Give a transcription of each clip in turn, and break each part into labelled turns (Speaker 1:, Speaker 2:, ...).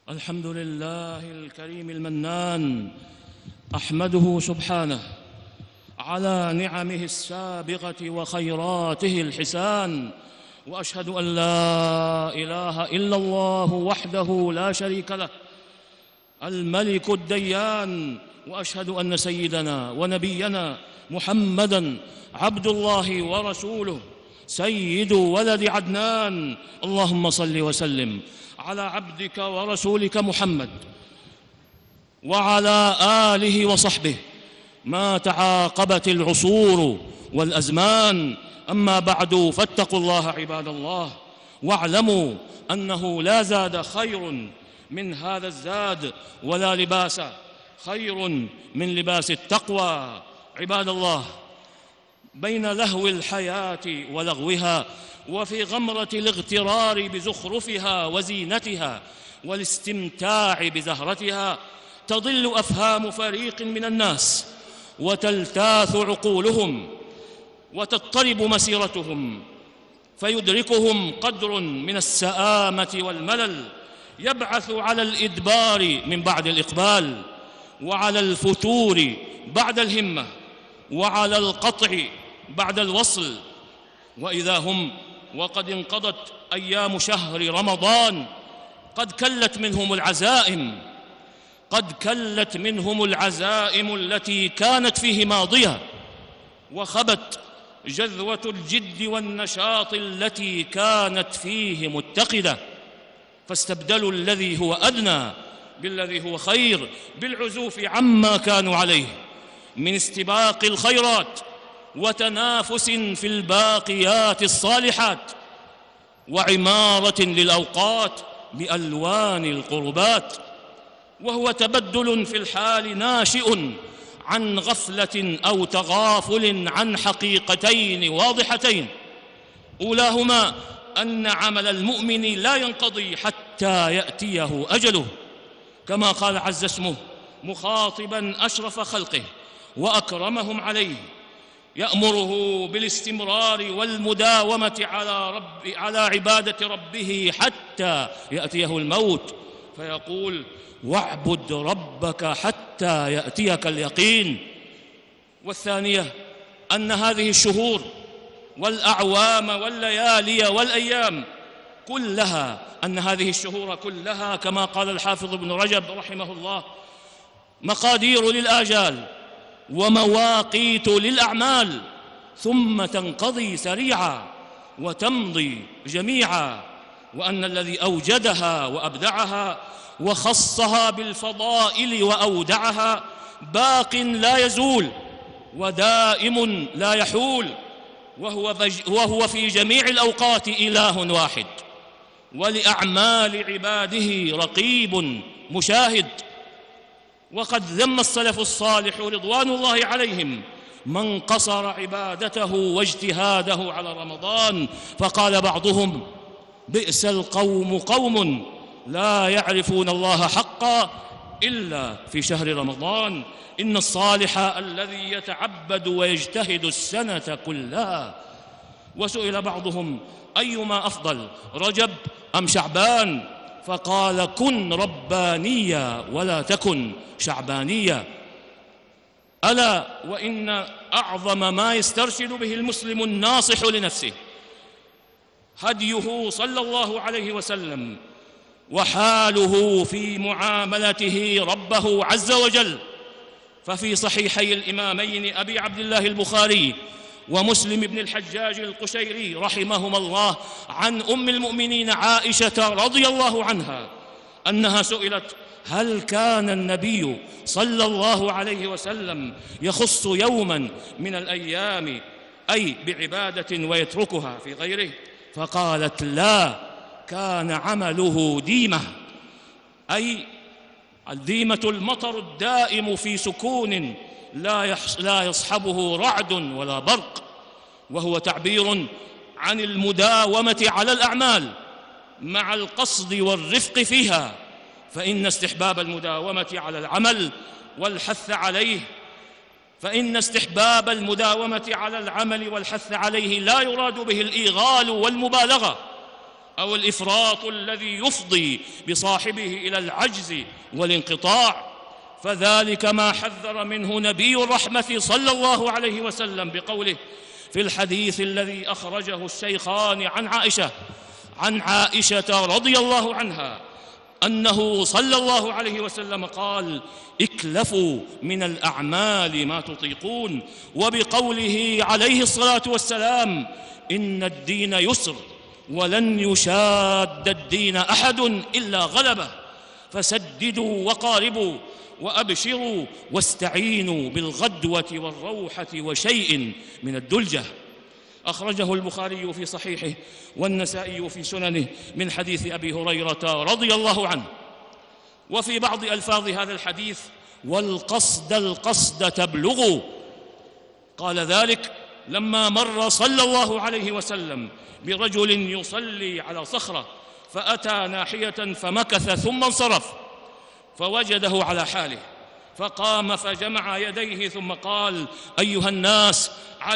Speaker 1: الحمد لله الكريم المنان، أحمده سبحانه على نعمه السابغة وخيراته الحسان، وأشهد أن لا إله إلا الله وحده لا شريك له الملك الديان، وأشهد أن سيدنا ونبينا محمدًا عبد الله ورسوله سيد ولد عدنان. اللهم صل وسلم على عبدك ورسولك محمد وعلى آله وصحبه ما تعاقبت العصور والأزمان. أما بعد، فاتقوا الله عباد الله، واعلموا أنه لا زاد خير من هذا الزاد، ولا لباس خير من لباس التقوى. عباد الله، بين لهو الحياة ولغوها، وفي غمرة الاغترار بزخرفها وزينتها والاستمتاع بزهرتها، تضل أفهام فريق من الناس، وتلتاث عقولهم، وتضطرب مسيرتهم، فيدركهم قدر من السآمة والملل يبعث على الإدبار من بعد الإقبال، وعلى الفتور بعد الهمة، وعلى القطع بعد الوصل. وإذا هم وقد انقضت أيام شهر رمضان قد كلت منهم العزائم التي كانت فيه ماضية، وخبت جذوة الجد والنشاط التي كانت فيه متقدة، فاستبدلوا الذي هو أدنى بالذي هو خير، بالعزوف عما كانوا عليه من استباق الخيرات وتنافس في الباقيات الصالحات، وعمارة للأوقات بألوان القربات. وهو تبدل في الحال ناشئ عن غفلة أو تغافل عن حقيقتين واضحتين، أولاهما أن عمل المؤمن لا ينقضي حتى يأتيه أجله، كما قال عز اسمه مخاطبا أشرف خلقه وأكرمهم عليه، يأمره بالاستمرار والمداومة على عبادة ربه حتى يأتيه الموت، فيقول: واعبد ربك حتى يأتيك اليقين. والثانية أن هذه الشهور والأعوام والليالي والأيام كلها، أن هذه الشهور كلها كما قال الحافظ ابن رجب رحمه الله مقادير للآجال ومواقيت للأعمال، ثم تنقضي سريعا وتمضي جميعا، وأن الذي أوجدها وأبدعها وخصها بالفضائل وأودعها باق لا يزول ودائم لا يحول، وهو في جميع الأوقات إله واحد، ولأعمال عباده رقيب مشاهد. وقد ذم السلف الصالح رضوان الله عليهم من قصر عبادته واجتهاده على رمضان، فقال بعضهم: بئس القوم قوم لا يعرفون الله حقا إلا في شهر رمضان، إن الصالح الذي يتعبد ويجتهد السنة كلها. وسئل بعضهم: أيما أفضل، رجب أم شعبان؟ فقال: كن ربانيا ولا تكن شعبانيا. ألا وإن أعظم ما يسترشد به المسلم الناصح لنفسه هديه صلى الله عليه وسلم، وحاله في معاملته ربه عز وجل. ففي صحيحي الإمامين أبي عبد الله البخاري ومسلم بن الحجاج القشيري رحمهما الله عن أم المؤمنين عائشة رضي الله عنها أنها سئلت: هل كان النبي صلى الله عليه وسلم يخص يوما من الأيام أي بعبادة ويتركها في غيره؟ فقالت: لا، كان عمله ديمة، أي الديمة المطر الدائم في سكون لا يصحبه رعد ولا برق، وهو تعبير عن المداومة على الأعمال مع القصد والرفق فيها، فإن استحباب المداومة على العمل والحث عليه لا يراد به الإيغال والمبالغة أو الإفراط الذي يفضي بصاحبه إلى العجز والانقطاع، فذلك ما حذر منه نبي الرحمة صلى الله عليه وسلم بقوله في الحديث الذي أخرجه الشيخان عن عائشة رضي الله عنها أنه صلى الله عليه وسلم قال: اكلفوا من الأعمال ما تطيقون، وبقوله عليه الصلاة والسلام: إن الدين يسر ولن يشاد الدين أحد إلا غلبه، فسددوا وقاربوا وأبشروا واستعينوا بالغدوة والروحة وشيء من الدلجة. أخرجه البخاري في صحيحه والنسائي في سننه من حديث أبي هريرة رضي الله عنه. وفي بعض ألفاظ هذا الحديث: القصد تبلغوا. قال ذلك لما مر صلى الله عليه وسلم برجل يصلي على صخرة، فأتى ناحية فمكث ثم انصرف، فوجده على حاله، فقام فجمع يديه ثم قال: أيها الناس،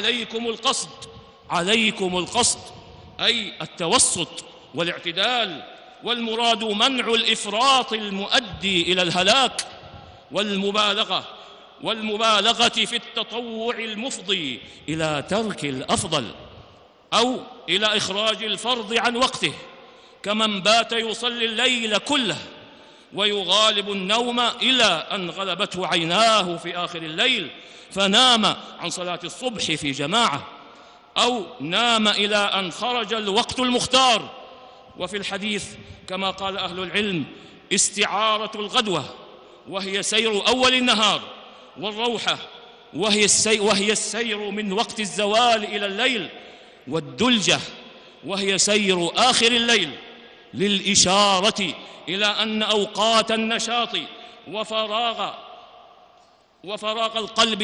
Speaker 1: عليكم القصد، أي التوسط والاعتدال، والمراد منع الإفراط المؤدي إلى الهلاك والمبالغة في التطوع المفضي إلى ترك الأفضل أو إلى إخراج الفرض عن وقته، كمن بات يصلي الليل كله ويغالب النوم إلى أن غلبته عيناه في آخر الليل فنام عن صلاة الصبح في جماعة، أو نام إلى أن خرج الوقت المختار. وفي الحديث كما قال أهل العلم: استعارة الغدوة وهي سير أول النهار، والروحة وهي السير من وقت الزوال إلى الليل، والدلجة وهي سير آخر الليل، للإشارة إلى أن أوقات النشاط وفراغ القلب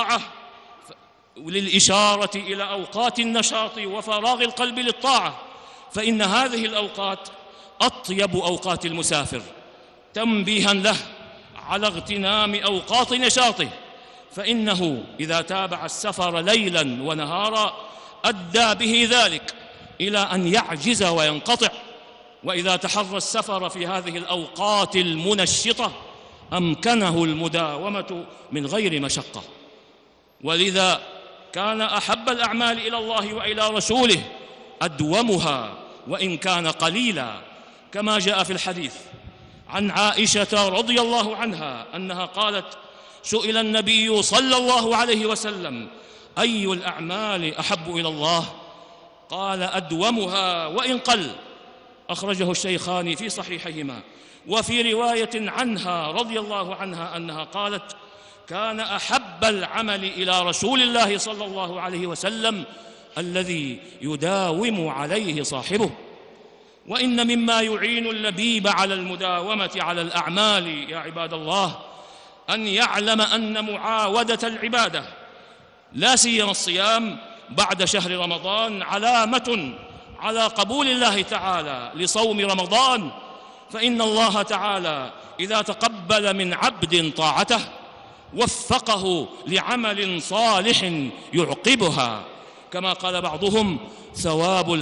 Speaker 1: للطاعة، فإن هذه الأوقات أطيب أوقات المسافر، تنبيها له على اغتنام أوقات نشاطه، فإنه إذا تابع السفر ليلا ونهارا أدى به ذلك إلى أن يعجز وينقطع، وإذا تحرى السفر في هذه الأوقات المنشطة أمكنه المداومة من غير مشقة. ولذا كان أحب الأعمال إلى الله وإلى رسوله أدومها وإن كان قليلا، كما جاء في الحديث عن عائشة رضي الله عنها أنها قالت: سئل النبي صلى الله عليه وسلم: أي الأعمال أحب إلى الله؟ قال: أدومها وإن قل. أخرجه الشيخان في صحيحهما. وفي رواية عنها رضي الله عنها أنها قالت: كان أحب العمل إلى رسول الله صلى الله عليه وسلم الذي يداوم عليه صاحبه. وإن مما يعين اللبيب على المداومة على الأعمال يا عباد الله أن يعلم أن معاودة العبادة، لا سيما الصيام بعد شهر رمضان، علامة على قبول الله تعالى لصوم رمضان، فإن الله تعالى إذا تقبل من عبد طاعته وفقه لعمل صالح يعقبها، كما قال بعضهم: ثواب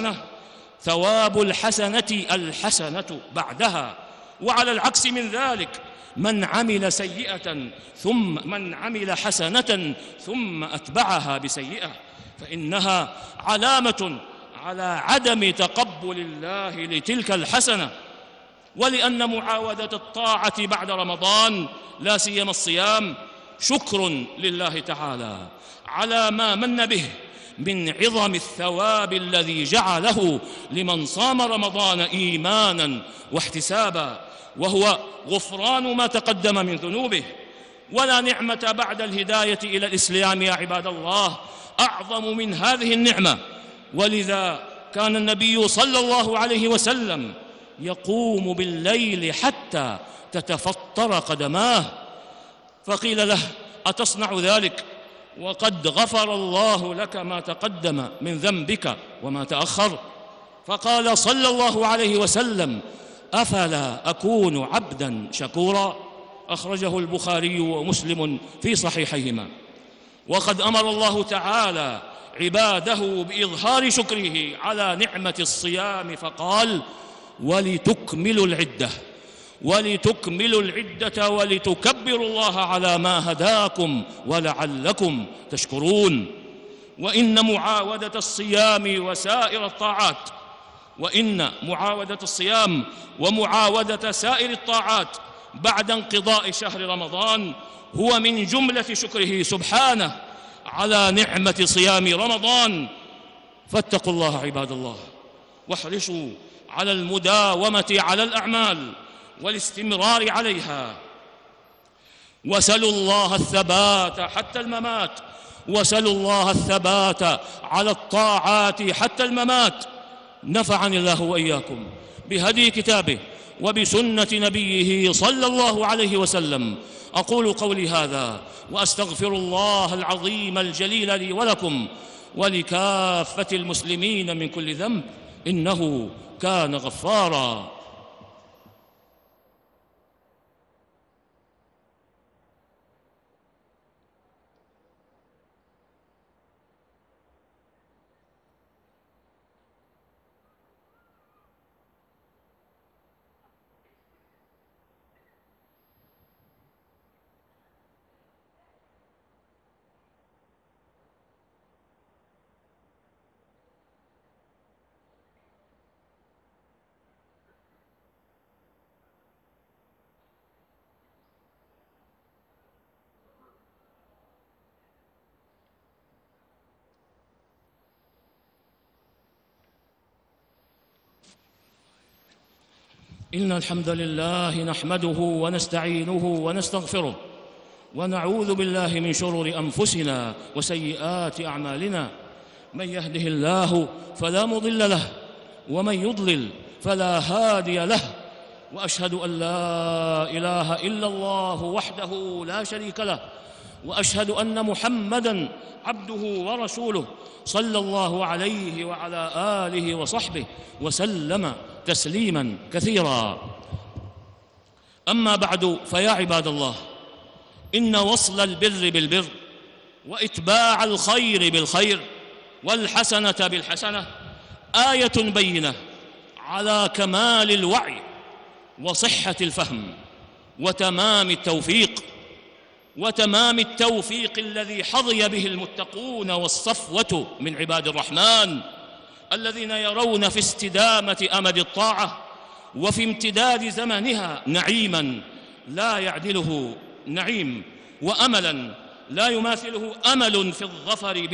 Speaker 1: الحسنة الحسنة بعدها. وعلى العكس من ذلك، من عمل حسنة ثم أتبعها بسيئة فإنها علامة على عدم تقبل الله لتلك الحسنة. ولأن معاودة الطاعة بعد رمضان لا سيما الصيام شكر لله تعالى على ما من به من عظم الثواب الذي جعله لمن صام رمضان إيمانا واحتسابا، وهو غفران ما تقدم من ذنوبه. ولا نعمة بعد الهداية إلى الإسلام يا عباد الله أعظم من هذه النعمة. ولذا كان النبي صلى الله عليه وسلم يقوم بالليل حتى تتفطر قدماه، فقيل له: أتصنع ذلك وقد غفر الله لك ما تقدم من ذنبك وما تأخر؟ فقال صلى الله عليه وسلم: أفلا أكون عبدا شكورا؟ أخرجه البخاري ومسلم في صحيحيهما. وقد أمر الله تعالى عباده بإظهار شكره على نعمة الصيام فقال: ولتكملوا العدة ولتكبروا الله على ما هداكم ولعلكم تشكرون. وإن معاودة الصيام وسائر الطاعات ومعاودة سائر الطاعات بعد انقضاء شهر رمضان هو من جملة شكره سبحانه على نعمة صيام رمضان. فاتقوا الله عباد الله، واحرصوا على المداومة على الأعمال والاستمرار عليها، وسلوا الله الثبات حتى الممات، وسلوا الله الثبات على الطاعات حتى الممات. نفعني الله وإياكم بهدي كتابه وبسنة نبيه صلى الله عليه وسلم. أقول قولي هذا وأستغفر الله العظيم الجليل لي ولكم ولكافة المسلمين من كل ذنب، إنه كان غفارا. إن الحمد لله نحمده ونستعينه ونستغفره، ونعوذ بالله من شرور أنفسنا وسيئات أعمالنا. من يهده الله فلا مضل له، ومن يضلل فلا هادي له، وأشهد أن لا إله إلا الله وحده لا شريك له، وأشهد أن محمدًا عبده ورسوله صلى الله عليه وعلى آله وصحبه وسلم تسليماً كثيراً. أما بعد، فيا عباد الله، إن وصل البر بالبر وإتباع الخير بالخير والحسنة بالحسنة آية بينة على كمال الوعي وصحة الفهم وتمام التوفيق الذي حظي به المتقون والصفوة من عباد الرحمن، الذين يرون في استدامة أمد الطاعة وفي امتداد زمنها نعيماً لا يعدله نعيم، وأملاً لا يماثله أمل في الظفر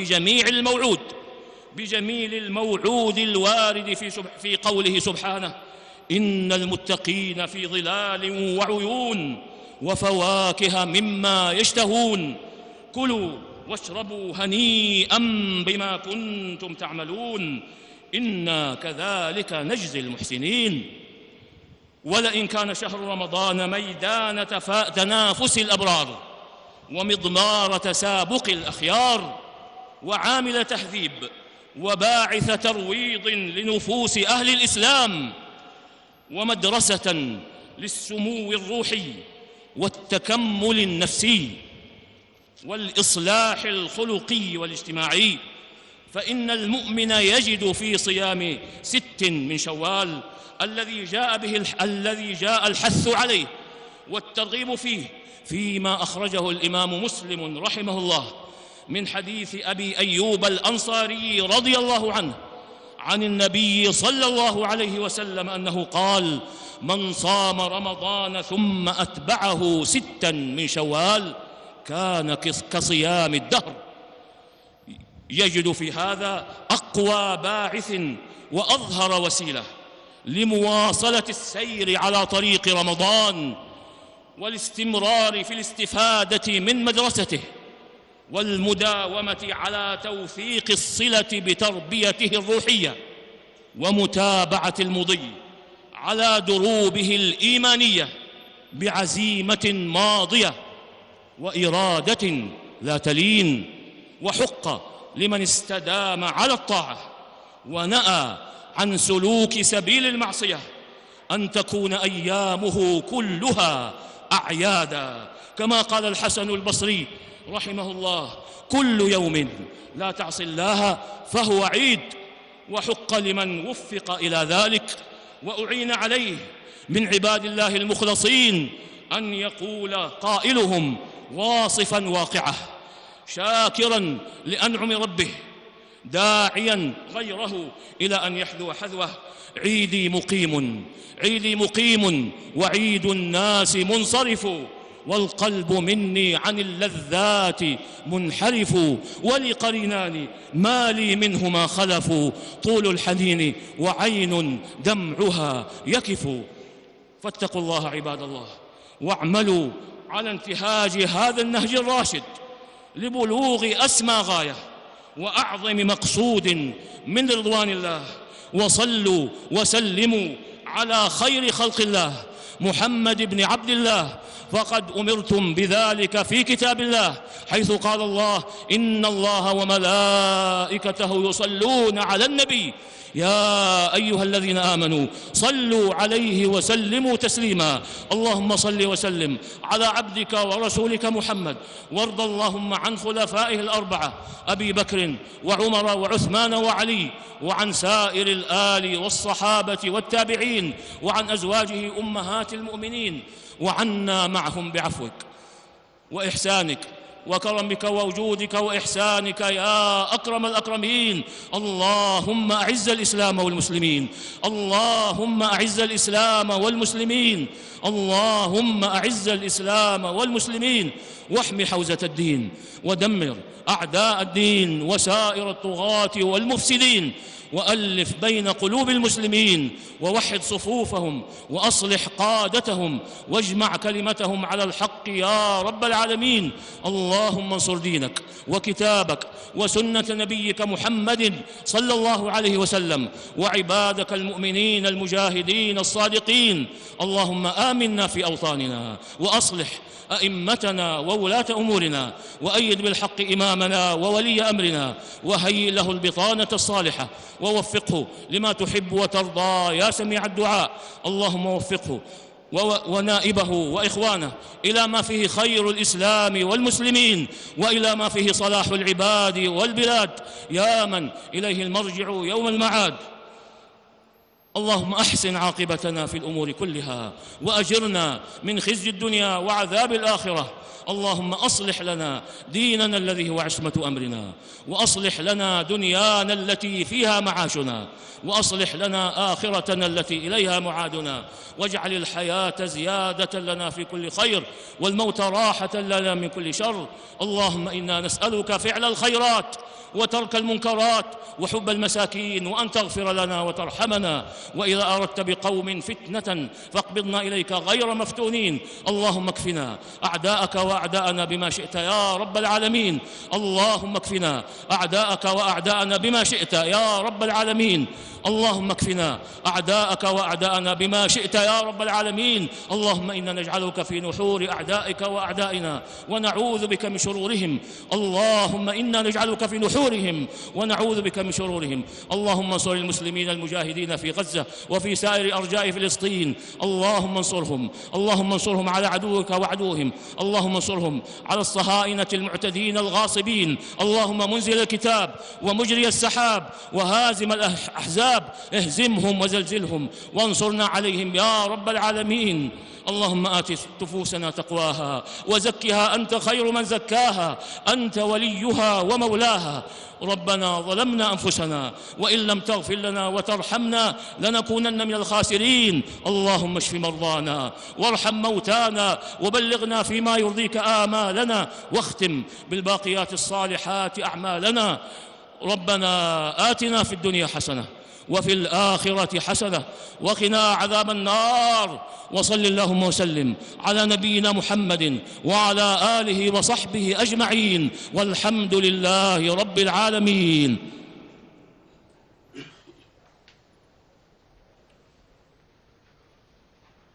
Speaker 1: بجميل الموعود الوارد في قوله سبحانه: إن المتقين في ظلال وعيون وفواكه مما يشتهون، كلوا واشربوا هنيئا بما كنتم تعملون، إنا كذلك نجزي المحسنين. ولئن كان شهر رمضان ميدان تنافس الأبرار ومضمار تسابق الأخيار وعامل تهذيب وباعث ترويض لنفوس أهل الإسلام ومدرسة للسمو الروحي والتكمل النفسي والإصلاح الخلقي والاجتماعي، فإن المؤمن يجد في صيام 6 من شوال الذي جاء الحث عليه والترغيب فيه فيما أخرجه الإمام مسلم رحمه الله من حديث أبي أيوب الأنصاري رضي الله عنه عن النبي صلى الله عليه وسلم أنه قال: من صام رمضان ثم أتبعه 6 من شوال كان كصيام الدهر. يجد في هذا أقوى باعث وأظهر وسيلة لمواصلة السير على طريق رمضان والاستمرار في الاستفادة من مدرسته والمداومة على توثيق الصلة بتربيته الروحية ومتابعة المضي على دروبه الإيمانية بعزيمة ماضية وإرادة لا تلين. وحق لمن استدام على الطاعة ونأى عن سلوك سبيل المعصية أن تكون أيامه كلها أعيادا، كما قال الحسن البصري رحمه الله: كل يوم لا تعصي الله فهو عيد، وحق لمن وفق إلى ذلك وأعين عليه من عباد الله المخلصين أن يقول قائلهم واصفا واقعه شاكرا لأنعم ربه داعيا غيره إلى أن يحذو حذوه: عيدي مقيم، عيدي مقيم، وعيد الناس منصرف، والقلب مني عن اللذات منحرف، ولقرينان ما لي منهما خلف، طول الحنين وعين دمعها يكف. فاتقوا الله عباد الله، واعملوا على انتهاج هذا النهج الراشد لبلوغ أسمى غاية وأعظم مقصود من رضوان الله. وصلوا وسلموا على خير خلق الله محمد بن عبد الله، فقد أمرتم بذلك في كتاب الله، حيث قال الله: إن الله وملائكته يصلون على النبي يا أيها الذين آمنوا صلوا عليه وسلموا تسليما. اللهم صل وسلم على عبدك ورسولك محمد، وارض اللهم عن خلفائه الأربعة أبي بكر وعمر وعثمان وعلي، وعن سائر الآل والصحابة والتابعين، وعن أزواجه أمهات المؤمنين، وعنا معهم بعفوك وإحسانك وكرمك ووجودك وإحسانك يا أكرم الأكرمين. اللهم أعز الإسلام والمسلمين، اللهم أعز الإسلام والمسلمين، اللهم أعز الإسلام والمسلمين، واحم حوزة الدين، ودمر أعداء الدين وسائر الطغاة والمفسدين، وألف بين قلوب المسلمين، ووحد صفوفهم، وأصلح قادتهم، واجمع كلمتهم على الحق يا رب العالمين. اللهم انصر دينك وكتابك وسنة نبيك محمد صلى الله عليه وسلم، وعبادك المؤمنين المجاهدين الصادقين. اللهم آمنا في أوطاننا، وأصلح أئمتنا وولاة أمورنا، وأيد بالحق إمامنا وولي أمرنا، وهيئ له البطانة الصالحة، ووفقه لما تحب وترضى يا سميع الدعاء. اللهم وفقه ونائبه وإخوانه إلى ما فيه خير الإسلام والمسلمين، وإلى ما فيه صلاح العباد والبلاد، يا من إليه المرجع يوم المعاد. اللهم أحسن عاقبتنا في الأمور كلها، وأجرنا من خزي الدنيا وعذاب الآخرة. اللهم أصلح لنا ديننا الذي هو عصمة أمرنا، وأصلح لنا دنيانا التي فيها معاشنا، وأصلح لنا آخرتنا التي إليها معادنا، واجعل الحياة زيادة لنا في كل خير، والموت راحة لنا من كل شر. اللهم إنا نسألك فعل الخيرات وترك المنكرات وحب المساكين، وأن تغفر لنا وترحمنا، وإذا أردت بقوم فتنة فاقبضنا إليك غير مفتونين. اللهم اكفنا أعداءك وأعداءنا بما شئت يا رب العالمين. اللهم اكفنا أعداءك وأعداءنا بما شئت يا رب العالمين. اللهم اكفنا أعداءك وأعداءنا بما شئت يا رب العالمين. اللهم إنا نجعلك في نحور أعدائك وأعدائنا، ونعوذ بك من شرورهم. اللهم إنا نجعلك في نحورهم ونعوذ بك من شرورهم. اللهم انصر المسلمين المجاهدين في غزة وفي سائر أرجاء فلسطين. اللهم انصرهم، اللهم انصرهم على عدوك وعدوهم. اللهم انصرهم على الصهاينة المعتدين الغاصبين. اللهم منزل الكتاب ومجري السحاب وهازم الأحزاب، اهزمهم وزلزلهم، وانصرنا عليهم يا رب العالمين. اللهم آت نفوسنا تقواها وزكها أنت خير من زكاها، أنت وليها ومولاها. ربنا ظلمنا أنفسنا، وإن لم تغفر لنا وترحمنا لنكونن من الخاسرين. اللهم اشف مرضانا وارحم موتانا، وبلغنا فيما يرضيك آمالنا، واختم بالباقيات الصالحات أعمالنا. ربنا آتنا في الدنيا حسنة وفي الآخرة حسنة وقنا عذاب النار. وصل اللهم وسلم على نبينا محمد وعلى آله وصحبه أجمعين، والحمد لله رب العالمين.